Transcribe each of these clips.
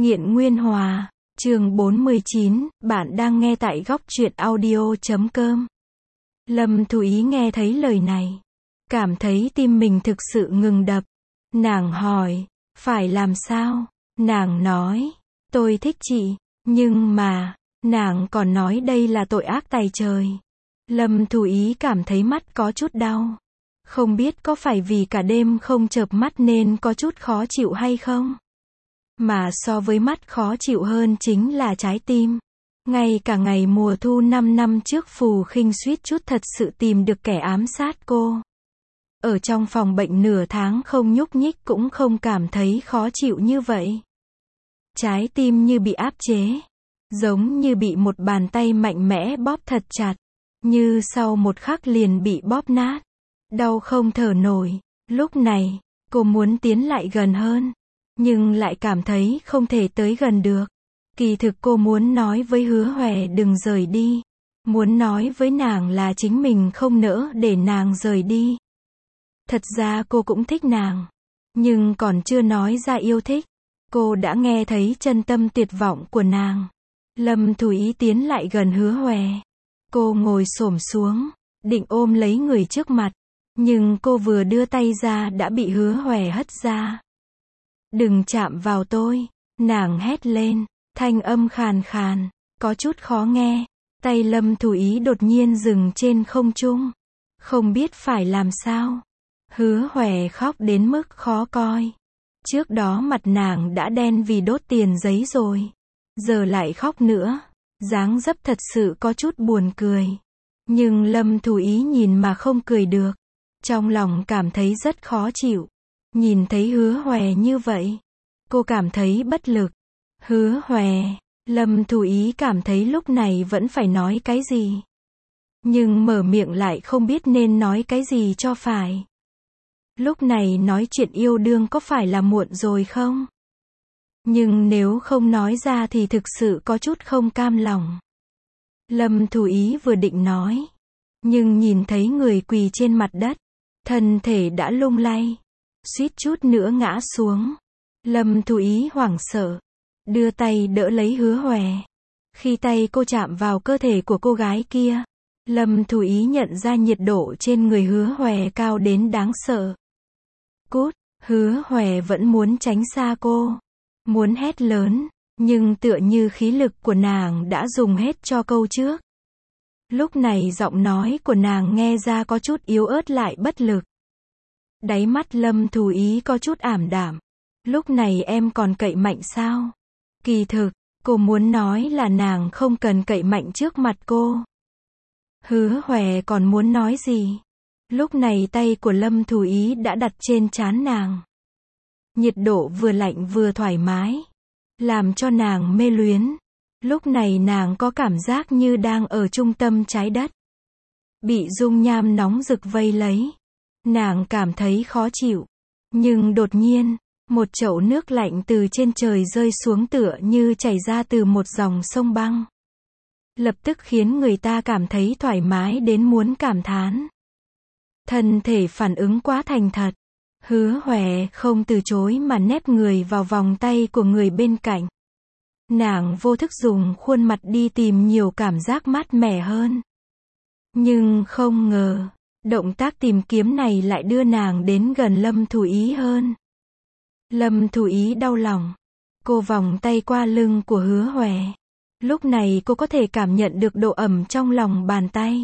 Nghiện Nguyên Hòa, chương 49, bạn đang nghe tại góc truyện audio.com. Lâm Thù Ý nghe thấy lời này, cảm thấy tim mình thực sự ngừng đập. Nàng hỏi, phải làm sao? Nàng nói, tôi thích chị, nhưng mà, nàng còn nói đây là tội ác tày trời. Lâm Thù Ý cảm thấy mắt có chút đau. Không biết có phải vì cả đêm không chợp mắt nên có chút khó chịu hay không? Mà so với mắt khó chịu hơn chính là trái tim. Ngay cả ngày mùa thu 5 năm trước Phù Khinh suýt chút thật sự tìm được kẻ ám sát cô. Ở trong phòng bệnh nửa tháng không nhúc nhích cũng không cảm thấy khó chịu như vậy. Trái tim như bị áp chế. Giống như bị một bàn tay mạnh mẽ bóp thật chặt. Như sau một khắc liền bị bóp nát. Đau không thở nổi. Lúc này, cô muốn tiến lại gần hơn. Nhưng lại cảm thấy không thể tới gần được. Kỳ thực cô muốn nói với Hứa Hòe đừng rời đi. Muốn nói với nàng là chính mình không nỡ để nàng rời đi. Thật ra cô cũng thích nàng. Nhưng còn chưa nói ra yêu thích. Cô đã nghe thấy chân tâm tuyệt vọng của nàng. Lâm Thù Ý tiến lại gần Hứa Hòe. Cô ngồi xổm xuống, định ôm lấy người trước mặt. Nhưng cô vừa đưa tay ra đã bị Hứa Hòe hất ra. Đừng chạm vào tôi, nàng hét lên, thanh âm khàn khàn, có chút khó nghe. Tay Lâm Thù Ý đột nhiên dừng trên không trung. Không biết phải làm sao. Hứa Hòe khóc đến mức khó coi. Trước đó mặt nàng đã đen vì đốt tiền giấy rồi. Giờ lại khóc nữa. Dáng dấp thật sự có chút buồn cười. Nhưng Lâm Thù Ý nhìn mà không cười được. Trong lòng cảm thấy rất khó chịu. Nhìn thấy Hứa Hòe như vậy, cô cảm thấy bất lực. Hứa Hòe, Lâm Thù Ý cảm thấy lúc này vẫn phải nói cái gì. Nhưng mở miệng lại không biết nên nói cái gì cho phải. Lúc này nói chuyện yêu đương có phải là muộn rồi không? Nhưng nếu không nói ra thì thực sự có chút không cam lòng. Lâm Thù Ý vừa định nói. Nhưng nhìn thấy người quỳ trên mặt đất. Thân thể đã lung lay. Suýt chút nữa ngã xuống. Lâm Thù Ý hoảng sợ. Đưa tay đỡ lấy Hứa Hòe. Khi tay cô chạm vào cơ thể của cô gái kia. Lâm Thù Ý nhận ra nhiệt độ trên người Hứa Hòe cao đến đáng sợ. Cút, Hứa Hòe vẫn muốn tránh xa cô. Muốn hét lớn. Nhưng tựa như khí lực của nàng đã dùng hết cho câu trước. Lúc này giọng nói của nàng nghe ra có chút yếu ớt lại bất lực. Đáy mắt Lâm Thù Ý có chút ảm đạm. Lúc này em còn cậy mạnh sao? Kỳ thực, cô muốn nói là nàng không cần cậy mạnh trước mặt cô. Hứa Hòe còn muốn nói gì? Lúc này tay của Lâm Thù Ý đã đặt trên trán nàng. Nhiệt độ vừa lạnh vừa thoải mái. Làm cho nàng mê luyến. Lúc này nàng có cảm giác như đang ở trung tâm trái đất. Bị dung nham nóng rực vây lấy. Nàng cảm thấy khó chịu. Nhưng đột nhiên, một chậu nước lạnh từ trên trời rơi xuống tựa như chảy ra từ một dòng sông băng. Lập tức khiến người ta cảm thấy thoải mái đến muốn cảm thán. Thân thể phản ứng quá thành thật. Hứa Hòe không từ chối mà nép người vào vòng tay của người bên cạnh. Nàng vô thức dùng khuôn mặt đi tìm nhiều cảm giác mát mẻ hơn. Nhưng không ngờ, động tác tìm kiếm này lại đưa nàng đến gần Lâm Thù Ý hơn. Lâm Thù Ý đau lòng. Cô vòng tay qua lưng của Hứa Hòe. Lúc này cô có thể cảm nhận được độ ẩm trong lòng bàn tay.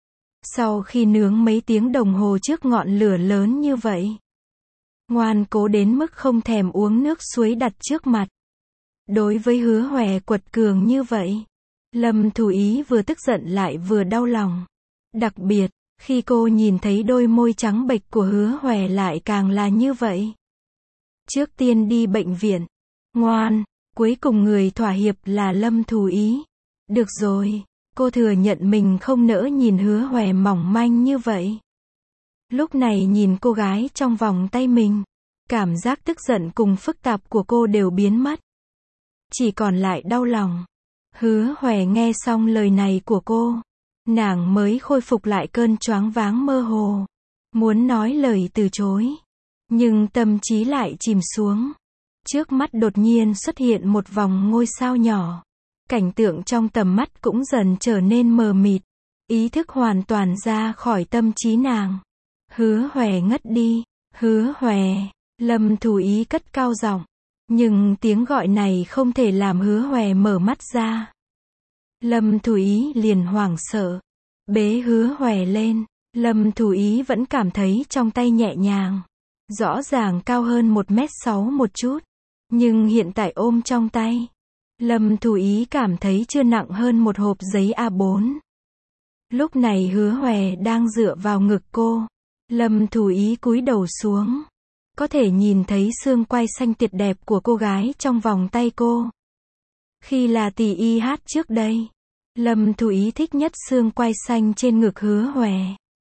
Sau khi nướng mấy tiếng đồng hồ trước ngọn lửa lớn như vậy. Ngoan cố đến mức không thèm uống nước suối đặt trước mặt. Đối với Hứa Hòe quật cường như vậy. Lâm Thù Ý vừa tức giận lại vừa đau lòng. Đặc biệt, khi cô nhìn thấy đôi môi trắng bệch của Hứa Hòe lại càng là như vậy. Trước tiên đi bệnh viện. Ngoan, cuối cùng người thỏa hiệp là Lâm Thù Ý. Được rồi, cô thừa nhận mình không nỡ nhìn Hứa Hòe mỏng manh như vậy. Lúc này nhìn cô gái trong vòng tay mình. Cảm giác tức giận cùng phức tạp của cô đều biến mất. Chỉ còn lại đau lòng. Hứa Hòe nghe xong lời này của cô. Nàng mới khôi phục lại cơn choáng váng mơ hồ. Muốn nói lời từ chối. Nhưng tâm trí lại chìm xuống. Trước mắt đột nhiên xuất hiện một vòng ngôi sao nhỏ. Cảnh tượng trong tầm mắt cũng dần trở nên mờ mịt. Ý thức hoàn toàn ra khỏi tâm trí nàng. Hứa Hoè ngất đi. Hứa Hoè. Lâm Thù Ý cất cao giọng. Nhưng tiếng gọi này không thể làm Hứa Hoè mở mắt ra. Lâm Thù Ý liền hoảng sợ. Bế Hứa Hoè lên. Lâm Thù Ý vẫn cảm thấy trong tay nhẹ nhàng. Rõ ràng cao hơn 1m6 một chút. Nhưng hiện tại ôm trong tay. Lâm Thù Ý cảm thấy chưa nặng hơn một hộp giấy A4. Lúc này Hứa Hoè đang dựa vào ngực cô. Lâm Thù Ý cúi đầu xuống. Có thể nhìn thấy xương quai xanh tuyệt đẹp của cô gái trong vòng tay cô. Khi là tỷ y hát trước đây, Lâm Thù Ý thích nhất xương quai xanh trên ngực Hứa Hoè.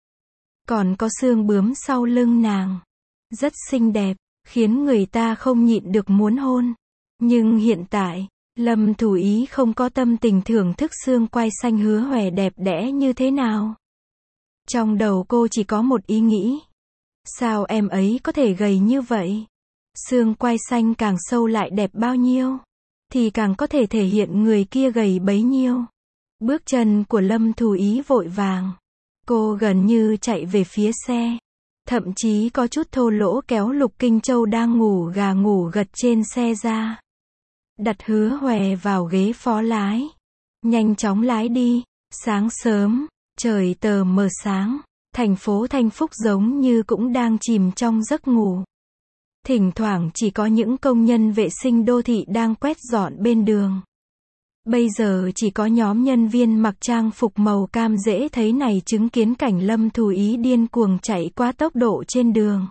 Còn có xương bướm sau lưng nàng. Rất xinh đẹp, khiến người ta không nhịn được muốn hôn. Nhưng hiện tại, Lâm Thù Ý không có tâm tình thưởng thức xương quai xanh Hứa Hoè đẹp đẽ như thế nào. Trong đầu cô chỉ có một ý nghĩ. Sao em ấy có thể gầy như vậy? Xương quai xanh càng sâu lại đẹp bao nhiêu, thì càng có thể thể hiện người kia gầy bấy nhiêu. Bước chân của Lâm Thù Ý vội vàng. Cô gần như chạy về phía xe. Thậm chí có chút thô lỗ kéo Lục Kinh Châu đang ngủ gà ngủ gật trên xe ra. Đặt Hứa Hoè vào ghế phó lái. Nhanh chóng lái đi. Sáng sớm, trời tờ mờ sáng. Thành phố Thanh Phúc giống như cũng đang chìm trong giấc ngủ. Thỉnh thoảng chỉ có những công nhân vệ sinh đô thị đang quét dọn bên đường. Bây giờ chỉ có nhóm nhân viên mặc trang phục màu cam dễ thấy này chứng kiến cảnh Lâm Thù Ý điên cuồng chạy quá tốc độ trên đường.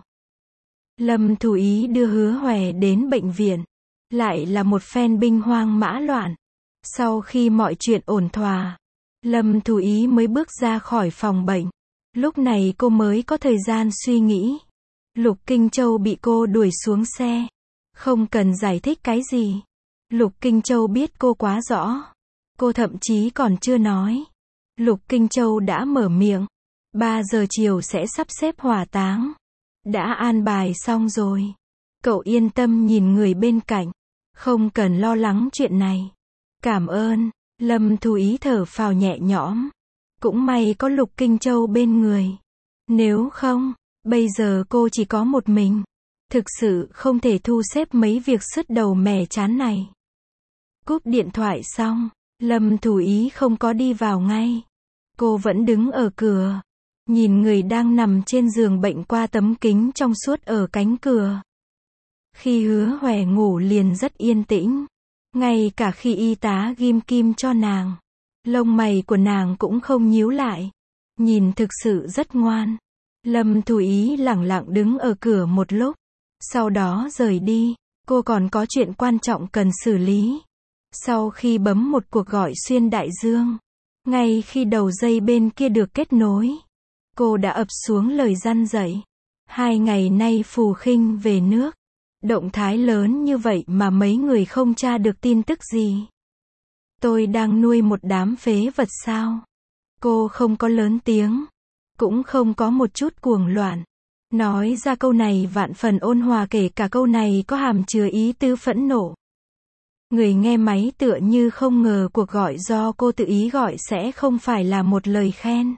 Lâm Thù Ý đưa Hứa Hoè đến bệnh viện. Lại là một phen binh hoang mã loạn. Sau khi mọi chuyện ổn thỏa, Lâm Thù Ý mới bước ra khỏi phòng bệnh. Lúc này cô mới có thời gian suy nghĩ. Lục Kinh Châu bị cô đuổi xuống xe. Không cần giải thích cái gì. Lục Kinh Châu biết cô quá rõ. Cô thậm chí còn chưa nói. Lục Kinh Châu đã mở miệng. 3 giờ chiều sẽ sắp xếp hỏa táng. Đã an bài xong rồi. Cậu yên tâm nhìn người bên cạnh. Không cần lo lắng chuyện này. Cảm ơn. Lâm Thù Ý thở phào nhẹ nhõm. Cũng may có Lục Kinh Châu bên người. Nếu không, bây giờ cô chỉ có một mình. Thực sự không thể thu xếp mấy việc sứt đầu mẻ chán này. Cúp điện thoại xong, Lâm Thù Ý không có đi vào ngay. Cô vẫn đứng ở cửa. Nhìn người đang nằm trên giường bệnh qua tấm kính trong suốt ở cánh cửa. Khi Hứa Hoè ngủ liền rất yên tĩnh. Ngay cả khi y tá ghim kim cho nàng, lông mày của nàng cũng không nhíu lại. Nhìn thực sự rất ngoan. Lâm Thù Ý lẳng lặng đứng ở cửa một lúc. Sau đó rời đi. Cô còn có chuyện quan trọng cần xử lý. Sau khi bấm một cuộc gọi xuyên đại dương, ngay khi đầu dây bên kia được kết nối, cô đã ập xuống lời răn dạy. 2 ngày nay Phù Khinh về nước. Động thái lớn như vậy mà mấy người không tra được tin tức gì. Tôi đang nuôi một đám phế vật sao? Cô không có lớn tiếng, cũng không có một chút cuồng loạn. Nói ra câu này vạn phần ôn hòa, kể cả câu này có hàm chứa ý tứ phẫn nộ. Người nghe máy tựa như không ngờ cuộc gọi do cô tự ý gọi sẽ không phải là một lời khen.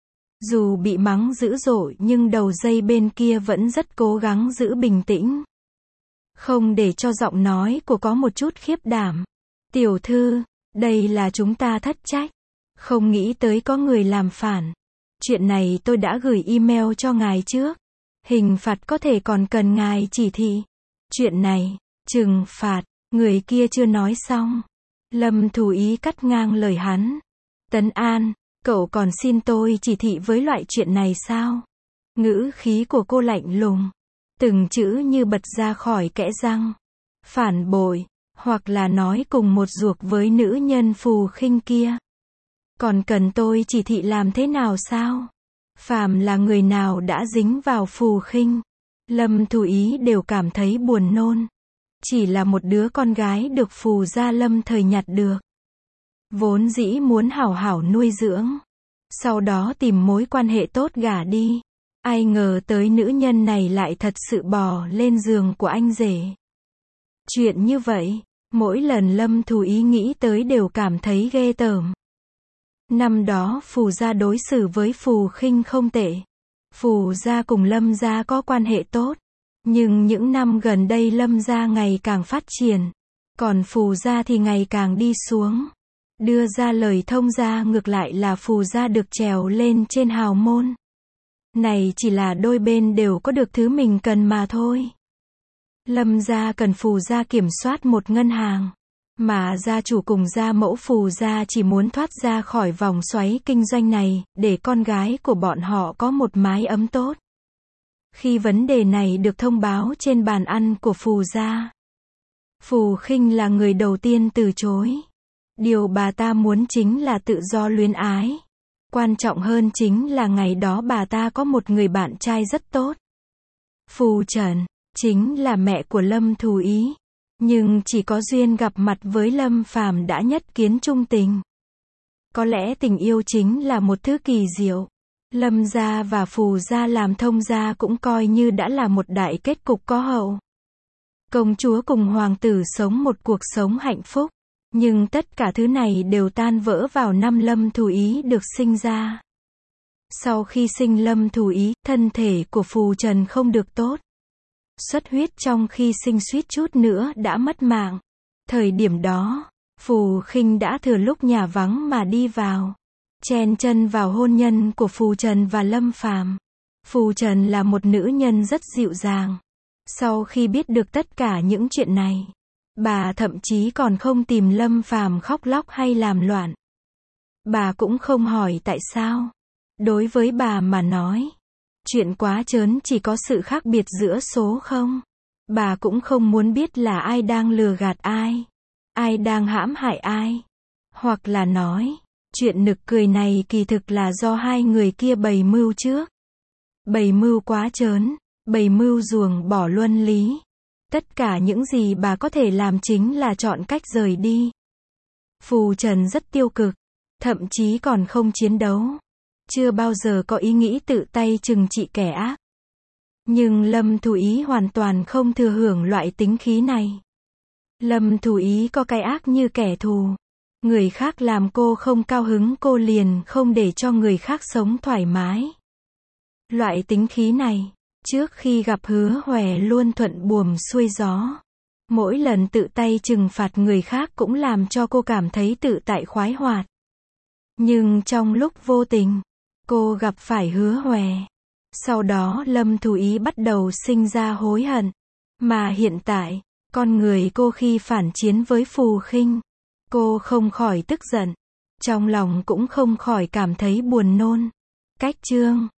Dù bị mắng dữ dội nhưng đầu dây bên kia vẫn rất cố gắng giữ bình tĩnh. Không để cho giọng nói của có một chút khiếp đảm. Tiểu thư, đây là chúng ta thất trách. Không nghĩ tới có người làm phản. Chuyện này tôi đã gửi email cho ngài trước. Hình phạt có thể còn cần ngài chỉ thị. Chuyện này, trừng phạt, người kia chưa nói xong. Lâm Thù Ý cắt ngang lời hắn. Tấn An, cậu còn xin tôi chỉ thị với loại chuyện này sao? Ngữ khí của cô lạnh lùng. Từng chữ như bật ra khỏi kẽ răng. Phản bội, hoặc là nói cùng một ruột với nữ nhân Phù Khinh kia. Còn cần tôi chỉ thị làm thế nào sao? Phàm là người nào đã dính vào Phù Khinh, Lâm Thù Ý đều cảm thấy buồn nôn. Chỉ là một đứa con gái được Phù gia Lâm thời nhặt được. Vốn dĩ muốn hảo hảo nuôi dưỡng. Sau đó tìm mối quan hệ tốt gả đi. Ai ngờ tới nữ nhân này lại thật sự bò lên giường của anh rể. Chuyện như vậy, mỗi lần Lâm Thù Ý nghĩ tới đều cảm thấy ghê tởm. Năm đó Phù gia đối xử với Phù Khinh không tệ. Phù gia cùng Lâm gia có quan hệ tốt. Nhưng những năm gần đây Lâm gia ngày càng phát triển. Còn Phù gia thì ngày càng đi xuống. Đưa ra lời thông gia ngược lại là Phù gia được trèo lên trên hào môn. Này chỉ là đôi bên đều có được thứ mình cần mà thôi. Lâm gia cần Phù gia kiểm soát một ngân hàng. Mà gia chủ cùng gia mẫu Phù gia chỉ muốn thoát ra khỏi vòng xoáy kinh doanh này, để con gái của bọn họ có một mái ấm tốt. Khi vấn đề này được thông báo trên bàn ăn của Phù gia, Phù Khinh là người đầu tiên từ chối. Điều bà ta muốn chính là tự do luyến ái. Quan trọng hơn chính là ngày đó bà ta có một người bạn trai rất tốt. Phù Trần, chính là mẹ của Lâm Thù Ý. Nhưng chỉ có duyên gặp mặt với Lâm Phàm đã nhất kiến trung tình. Có lẽ tình yêu chính là một thứ kỳ diệu. Lâm gia và Phù gia làm thông gia cũng coi như đã là một đại kết cục có hậu. Công chúa cùng hoàng tử sống một cuộc sống hạnh phúc. Nhưng tất cả thứ này đều tan vỡ vào năm Lâm Thù Ý được sinh ra. Sau khi sinh Lâm Thù Ý, thân thể của Phù Trần không được tốt. Xuất huyết trong khi sinh suýt chút nữa đã mất mạng. Thời điểm đó, Phù Khinh đã thừa lúc nhà vắng mà đi vào. Chen chân vào hôn nhân của Phù Trần và Lâm Phàm. Phù Trần là một nữ nhân rất dịu dàng. Sau khi biết được tất cả những chuyện này, bà thậm chí còn không tìm Lâm Phàm khóc lóc hay làm loạn. Bà cũng không hỏi tại sao. Đối với bà mà nói, chuyện quá trớn chỉ có sự khác biệt giữa số không. Bà cũng không muốn biết là ai đang lừa gạt ai đang hãm hại ai. Hoặc là nói, chuyện nực cười này kỳ thực là do hai người kia bày mưu trước. Bày mưu quá trớn, bày mưu ruồng bỏ luân lý. Tất cả những gì bà có thể làm chính là chọn cách rời đi. Phù Trần rất tiêu cực, thậm chí còn không chiến đấu. Chưa bao giờ có ý nghĩ tự tay trừng trị kẻ ác. Nhưng Lâm Thù Ý hoàn toàn không thừa hưởng loại tính khí này. Lâm Thù Ý có cái ác như kẻ thù. Người khác làm cô không cao hứng cô liền không để cho người khác sống thoải mái. Loại tính khí này, trước khi gặp Hứa Hòe luôn thuận buồm xuôi gió. Mỗi lần tự tay trừng phạt người khác cũng làm cho cô cảm thấy tự tại khoái hoạt. Nhưng trong lúc vô tình, cô gặp phải Hứa Hòe. Sau đó Lâm Thù Ý bắt đầu sinh ra hối hận. Mà hiện tại, con người cô khi phản chiến với Phù Khinh, cô không khỏi tức giận. Trong lòng cũng không khỏi cảm thấy buồn nôn. Cách chương